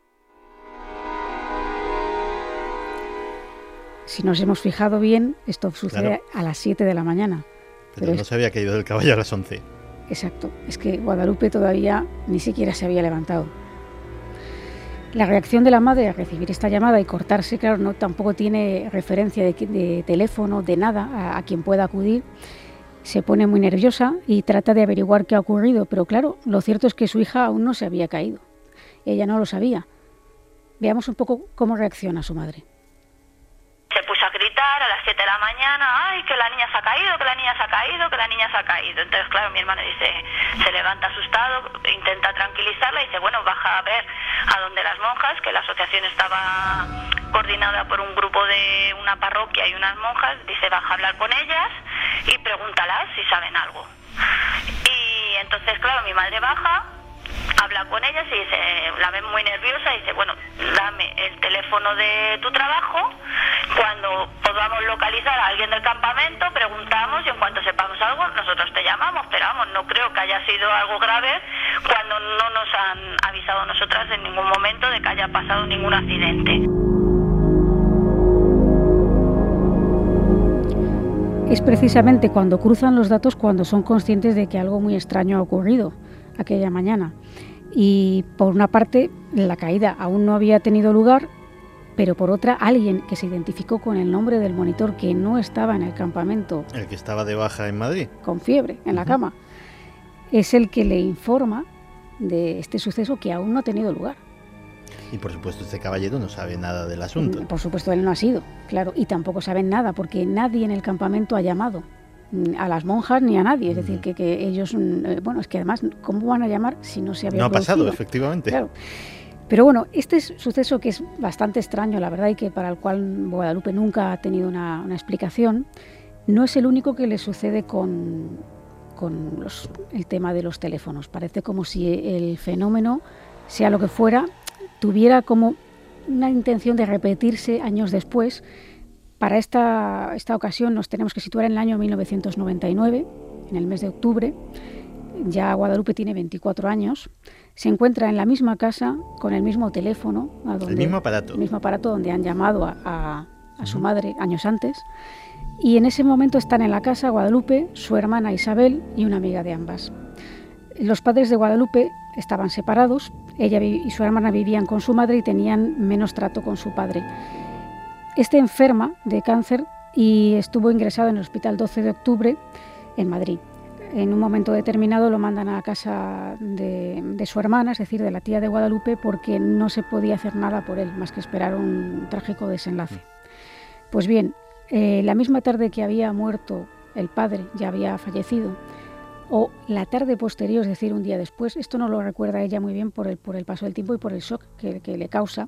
Si nos hemos fijado bien, esto sucede a las 7 de la mañana. Pero no se había caído del caballo a las 11. Exacto. Es que Guadalupe todavía ni siquiera se había levantado. La reacción de la madre a recibir esta llamada y cortarse, claro, no tampoco tiene referencia de teléfono, de nada, a quien pueda acudir. Se pone muy nerviosa y trata de averiguar qué ha ocurrido. Pero claro, lo cierto es que su hija aún no se había caído. Ella no lo sabía. Veamos un poco cómo reacciona su madre. Se puso a gritar a las 7 de la mañana, ¡ay, que la niña se ha caído, que la niña se ha caído, que la niña se ha caído! Entonces, claro, mi hermano se levanta asustado, intenta tranquilizarla y dice, bueno, baja a ver a donde las monjas, que la asociación estaba coordinada por un grupo de una parroquia y unas monjas, dice, baja a hablar con ellas y pregúntalas si saben algo. Y entonces, claro, mi madre baja, habla con ellas y dice, la ven muy nerviosa y dice, bueno, dame el teléfono de tu trabajo, cuando podamos localizar a alguien del campamento, preguntamos y en cuanto sepamos algo, nosotros te llamamos, pero vamos, no creo que haya sido algo grave cuando no nos han avisado a nosotras en ningún momento de que haya pasado ningún accidente. Es precisamente cuando cruzan los datos cuando son conscientes de que algo muy extraño ha ocurrido aquella mañana. Y por una parte, la caída aún no había tenido lugar, pero por otra, alguien que se identificó con el nombre del monitor que no estaba en el campamento. El que estaba de baja en Madrid. Con fiebre, en la cama. Es el que le informa de este suceso que aún no ha tenido lugar. Y por supuesto este caballero no sabe nada del asunto. Por supuesto él no ha sido, claro, y tampoco saben nada porque nadie en el campamento ha llamado a las monjas ni a nadie, es decir, que ellos, bueno, es que además, ¿cómo van a llamar si no se había producido? No ha pasado, efectivamente. Claro. Pero bueno, este es suceso que es bastante extraño, la verdad, y que para el cual Guadalupe nunca ha tenido una explicación, no es el único que le sucede con el tema de los teléfonos. Parece como si el fenómeno, sea lo que fuera, tuviera como una intención de repetirse años después. Para esta ocasión nos tenemos que situar en el año 1999, en el mes de octubre. Ya Guadalupe tiene 24 años, se encuentra en la misma casa con el mismo teléfono. El mismo aparato. El mismo aparato donde han llamado a su madre años antes. Y en ese momento están en la casa Guadalupe, su hermana Isabel y una amiga de ambas. Los padres de Guadalupe estaban separados, ella y su hermana vivían con su madre y tenían menos trato con su padre. Este enferma de cáncer y estuvo ingresado en el Hospital 12 de Octubre en Madrid. En un momento determinado lo mandan a casa de su hermana, es decir, de la tía de Guadalupe, porque no se podía hacer nada por él, más que esperar un trágico desenlace. Pues bien, la misma tarde que había muerto el padre, ya había fallecido, o la tarde posterior, es decir, un día después, esto no lo recuerda ella muy bien por el paso del tiempo y por el shock que le causa,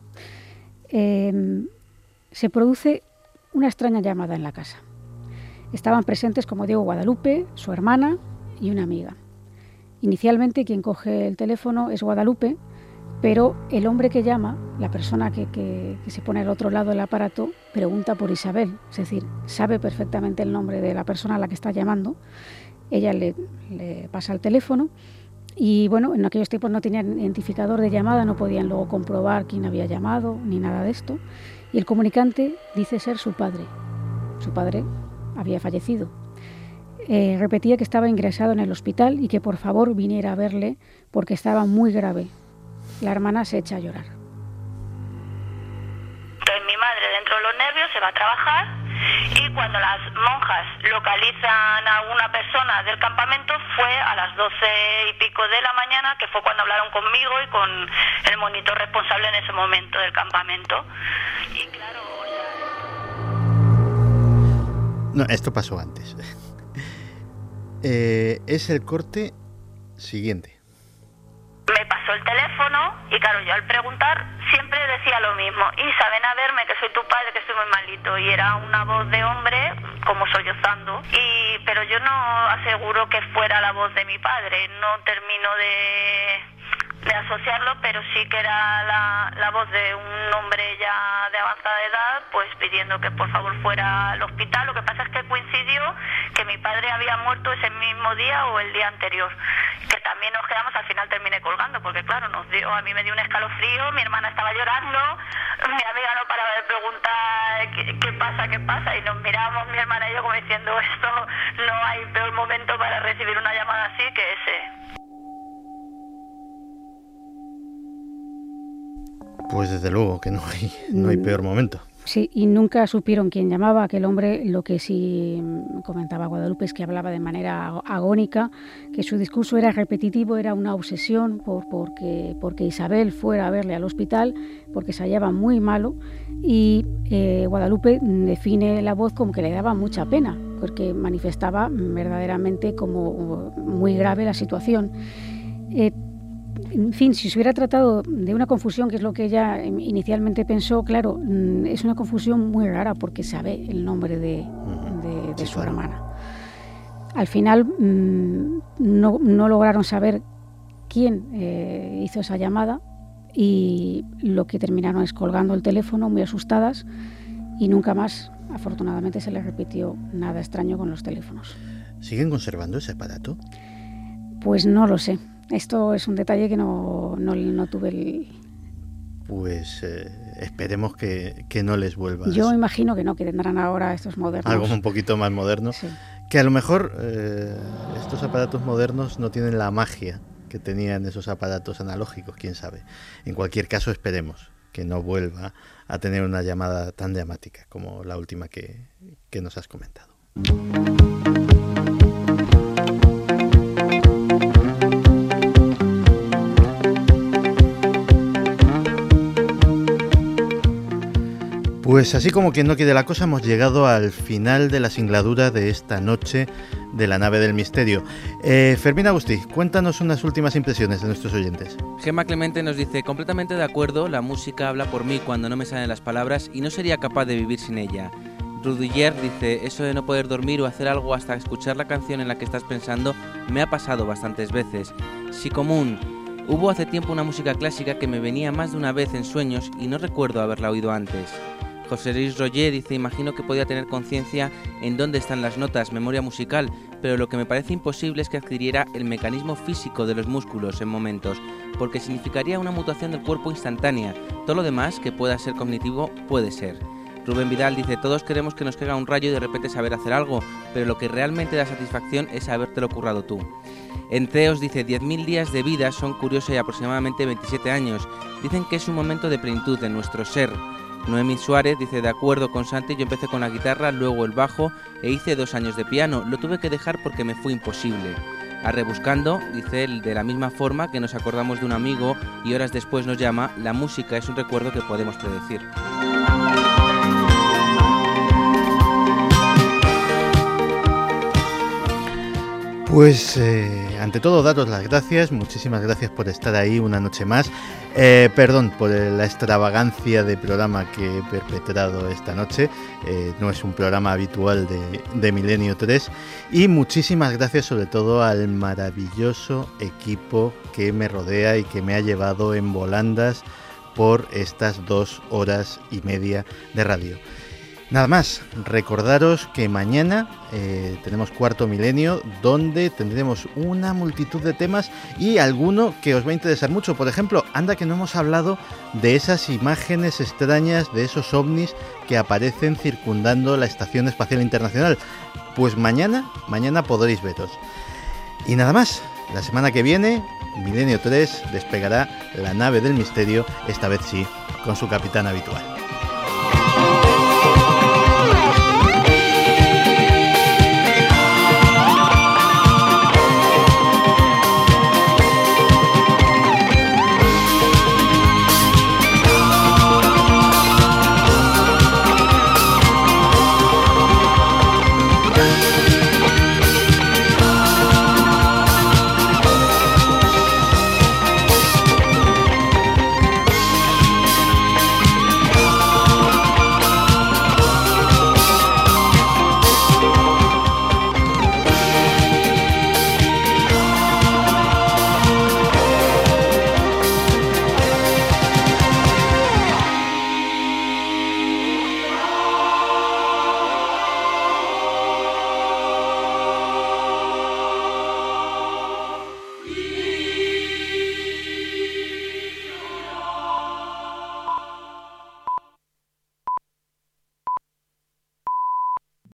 se produce una extraña llamada en la casa. Estaban presentes, como digo, Guadalupe, su hermana y una amiga. Inicialmente quien coge el teléfono es Guadalupe, pero el hombre que llama, la persona que se pone al otro lado del aparato, pregunta por Isabel, es decir, sabe perfectamente el nombre de la persona a la que está llamando. Ella le pasa el teléfono y, bueno, en aquellos tiempos no tenían identificador de llamada, no podían luego comprobar quién había llamado ni nada de esto. Y el comunicante dice ser su padre. Su padre había fallecido. Repetía que estaba ingresado en el hospital y que por favor viniera a verle porque estaba muy grave. La hermana se echa a llorar. Entonces mi madre, dentro de los nervios, se va a trabajar y cuando las monjas localizan a una persona del campamento fue a las 12 y pico de la mañana, que fue cuando hablaron conmigo y con el monitor responsable en ese momento del campamento. Y claro, no, esto pasó antes. Es el corte siguiente. Me pasó el teléfono y claro, yo al preguntar siempre decía lo mismo. Isa, ven a verme que soy tu padre, que estoy muy malito. Y era una voz de hombre, como sollozando. Pero yo no aseguro que fuera la voz de mi padre. No termino de asociarlo, pero sí que era la voz de un hombre ya de avanzada edad, pues pidiendo que por favor fuera al hospital. Lo que pasa es que coincidió que mi padre había muerto ese mismo día o el día anterior, que también nos quedamos, al final terminé colgando, porque claro, a mí me dio un escalofrío, mi hermana estaba llorando, mi amiga no paraba de preguntar qué pasa, y nos mirábamos mi hermana y yo como diciendo, esto no hay peor momento para recibir una llamada así que ese. Pues desde luego que no hay peor momento. Sí, y nunca supieron quién llamaba. Aquel hombre, lo que sí comentaba Guadalupe es que hablaba de manera agónica, que su discurso era repetitivo, era una obsesión porque Isabel fuera a verle al hospital, porque se hallaba muy malo, y Guadalupe define la voz como que le daba mucha pena, porque manifestaba verdaderamente como muy grave la situación. En fin, si se hubiera tratado de una confusión, que es lo que ella inicialmente pensó, claro, es una confusión muy rara porque sabe el nombre de su hermana. Al final no lograron saber quién hizo esa llamada y lo que terminaron es colgando el teléfono muy asustadas y nunca más, afortunadamente, se les repitió nada extraño con los teléfonos. ¿Siguen conservando ese aparato? Pues no lo sé. Esto es un detalle que no tuve el... Pues esperemos que no les vuelva. Yo imagino que no, que tendrán ahora estos modernos. Algo un poquito más moderno. Sí. Que a lo mejor estos aparatos modernos no tienen la magia que tenían esos aparatos analógicos, quién sabe. En cualquier caso, esperemos que no vuelva a tener una llamada tan dramática como la última que nos has comentado. Pues así como quien no quiere la cosa, hemos llegado al final de la singladura de esta noche de la nave del misterio. Fermín Agustí, cuéntanos unas últimas impresiones de nuestros oyentes. Gemma Clemente nos dice: completamente de acuerdo, la música habla por mí cuando no me salen las palabras y no sería capaz de vivir sin ella. Rudiger dice: eso de no poder dormir o hacer algo hasta escuchar la canción en la que estás pensando me ha pasado bastantes veces. Psicomún: hubo hace tiempo una música clásica que me venía más de una vez en sueños y no recuerdo haberla oído antes. José Luis Roger dice: imagino que podía tener conciencia en dónde están las notas, memoria musical, pero lo que me parece imposible es que adquiriera el mecanismo físico de los músculos en momentos, porque significaría una mutación del cuerpo instantánea. Todo lo demás que pueda ser cognitivo puede ser. Rubén Vidal dice: todos queremos que nos caiga un rayo y de repente saber hacer algo, pero lo que realmente da satisfacción es habértelo currado tú. Enteos dice: 10.000 días de vida son curiosos y aproximadamente 27 años. Dicen que es un momento de plenitud de nuestro ser. Noemí Suárez dice: de acuerdo con Santi, yo empecé con la guitarra, luego el bajo e hice 2 años de piano. Lo tuve que dejar porque me fue imposible. A Rebuscando dice él: de la misma forma que nos acordamos de un amigo y horas después nos llama, la música es un recuerdo que podemos predecir. Pues ante todo, daros las gracias, muchísimas gracias por estar ahí una noche más. Perdón por la extravagancia de programa que he perpetrado esta noche, no es un programa habitual de Milenio 3. Y muchísimas gracias sobre todo al maravilloso equipo que me rodea y que me ha llevado en volandas por estas 2 horas y media de radio. Nada más, recordaros que mañana tenemos Cuarto Milenio, donde tendremos una multitud de temas y alguno que os va a interesar mucho. Por ejemplo, anda que no hemos hablado de esas imágenes extrañas, de esos ovnis que aparecen circundando la Estación Espacial Internacional. Pues mañana podréis veros. Y nada más, la semana que viene, Milenio 3 despegará la nave del misterio, esta vez sí, con su capitán habitual.